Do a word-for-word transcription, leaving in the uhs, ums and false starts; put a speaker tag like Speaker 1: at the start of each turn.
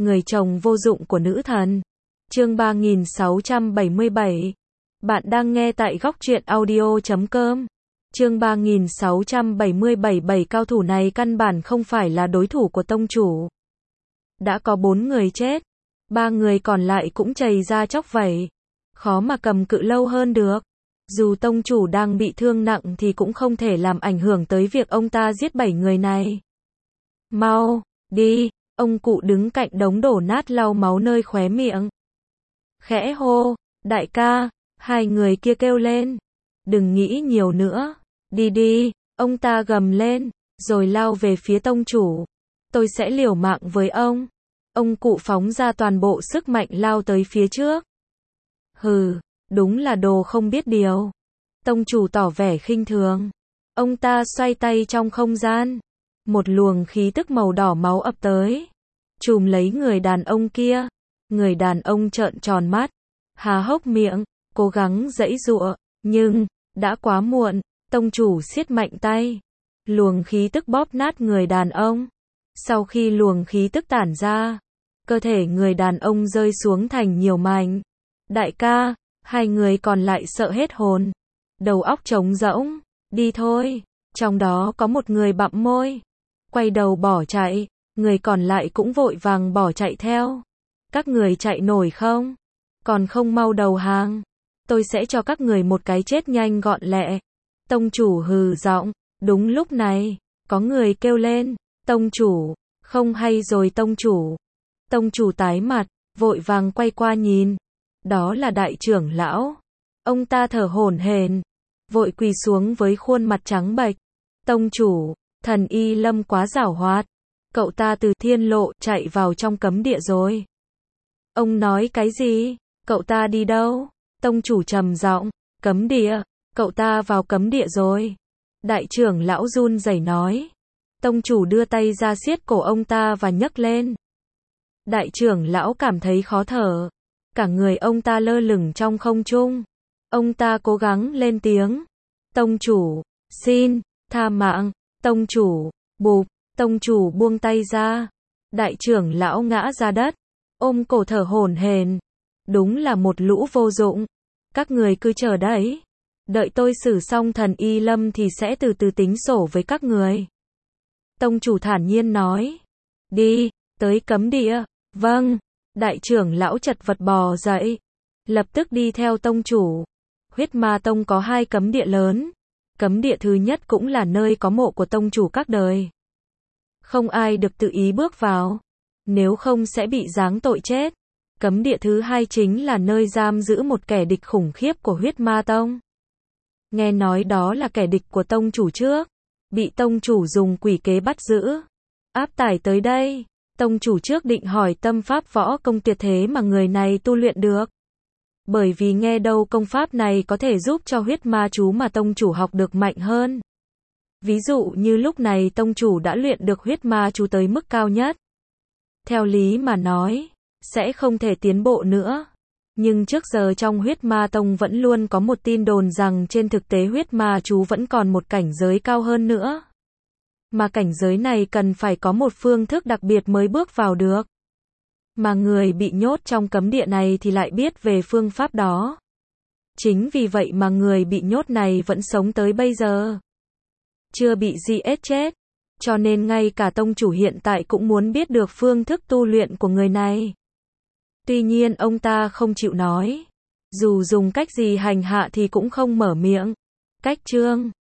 Speaker 1: Người chồng vô dụng của nữ thần. Chương ba nghìn sáu trăm bảy mươi bảy. Bạn đang nghe tại góc truyện audio chấm com. Chương ba nghìn sáu trăm bảy mươi bảy. Bảy cao thủ này căn bản không phải là đối thủ của tông chủ. Đã có bốn người chết, ba người còn lại cũng chầy ra chóc vẩy, khó mà cầm cự lâu hơn được. Dù tông chủ đang bị thương nặng thì cũng không thể làm ảnh hưởng tới việc ông ta giết bảy người này. Mau, đi, ông cụ đứng cạnh đống đổ nát lau máu nơi khóe miệng. Khẽ hô, đại ca, hai người kia kêu lên. Đừng nghĩ nhiều nữa, đi đi, ông ta gầm lên, rồi lao về phía tông chủ. Tôi sẽ liều mạng với ông. Ông cụ phóng ra toàn bộ sức mạnh lao tới phía trước. Hừ, đúng là đồ không biết điều. Tông chủ tỏ vẻ khinh thường. Ông ta xoay tay trong không gian. Một luồng khí tức màu đỏ máu ập tới, chùm lấy người đàn ông kia. Người đàn ông trợn tròn mắt, há hốc miệng, cố gắng giãy giụa, nhưng đã quá muộn. Tông chủ siết mạnh tay, luồng khí tức bóp nát người đàn ông. Sau khi luồng khí tức tản ra, cơ thể người đàn ông rơi xuống thành nhiều mảnh. Đại ca, hai người còn lại sợ hết hồn, đầu óc trống rỗng. Đi thôi. Trong đó có một người bặm môi, quay đầu bỏ chạy, người còn lại cũng vội vàng bỏ chạy theo. Các người chạy nổi không? Còn không mau đầu hàng, tôi sẽ cho các người một cái chết nhanh gọn lẹ. Tông chủ hừ giọng. Đúng lúc này, có người kêu lên, tông chủ, không hay rồi tông chủ. Tông chủ tái mặt, vội vàng quay qua nhìn. Đó là đại trưởng lão. Ông ta thở hổn hển, vội quỳ xuống với khuôn mặt trắng bệch. Tông chủ, thần Y Lâm quá giảo hoạt. Cậu ta từ thiên lộ chạy vào trong cấm địa rồi. Ông nói cái gì? Cậu ta đi đâu? Tông chủ trầm giọng. Cấm địa, cậu ta vào cấm địa rồi. Đại trưởng lão run rẩy nói. Tông chủ đưa tay ra siết cổ ông ta và nhấc lên. Đại trưởng lão cảm thấy khó thở. Cả người ông ta lơ lửng trong không trung. Ông ta cố gắng lên tiếng. Tông chủ, xin, tha mạng. Tông chủ, bụp, tông chủ buông tay ra. Đại trưởng lão ngã ra đất, ôm cổ thở hổn hển. Đúng là một lũ vô dụng. Các người cứ chờ đấy. Đợi tôi xử xong thần Y Lâm thì sẽ từ từ tính sổ với các người. Tông chủ thản nhiên nói. Đi, tới cấm địa. Vâng. Đại trưởng lão chật vật bò dậy, lập tức đi theo tông chủ. Huyết Ma Tông có hai cấm địa lớn. Cấm địa thứ nhất cũng là nơi có mộ của tông chủ các đời. Không ai được tự ý bước vào, nếu không sẽ bị giáng tội chết. Cấm địa thứ hai chính là nơi giam giữ một kẻ địch khủng khiếp của Huyết Ma Tông. Nghe nói đó là kẻ địch của tông chủ trước, bị tông chủ dùng quỷ kế bắt giữ, áp tải tới đây. Tông chủ trước định hỏi tâm pháp võ công tuyệt thế mà người này tu luyện được. Bởi vì nghe đâu công pháp này có thể giúp cho huyết ma chú mà tông chủ học được mạnh hơn. Ví dụ như lúc này tông chủ đã luyện được huyết ma chú tới mức cao nhất. Theo lý mà nói, sẽ không thể tiến bộ nữa. Nhưng trước giờ trong huyết ma tông vẫn luôn có một tin đồn rằng trên thực tế huyết ma chú vẫn còn một cảnh giới cao hơn nữa. Mà cảnh giới này cần phải có một phương thức đặc biệt mới bước vào được. Mà người bị nhốt trong cấm địa này thì lại biết về phương pháp đó. Chính vì vậy mà người bị nhốt này vẫn sống tới bây giờ, chưa bị giết chết. Cho nên ngay cả tông chủ hiện tại cũng muốn biết được phương thức tu luyện của người này. Tuy nhiên ông ta không chịu nói. Dù dùng cách gì hành hạ thì cũng không mở miệng. Cách chương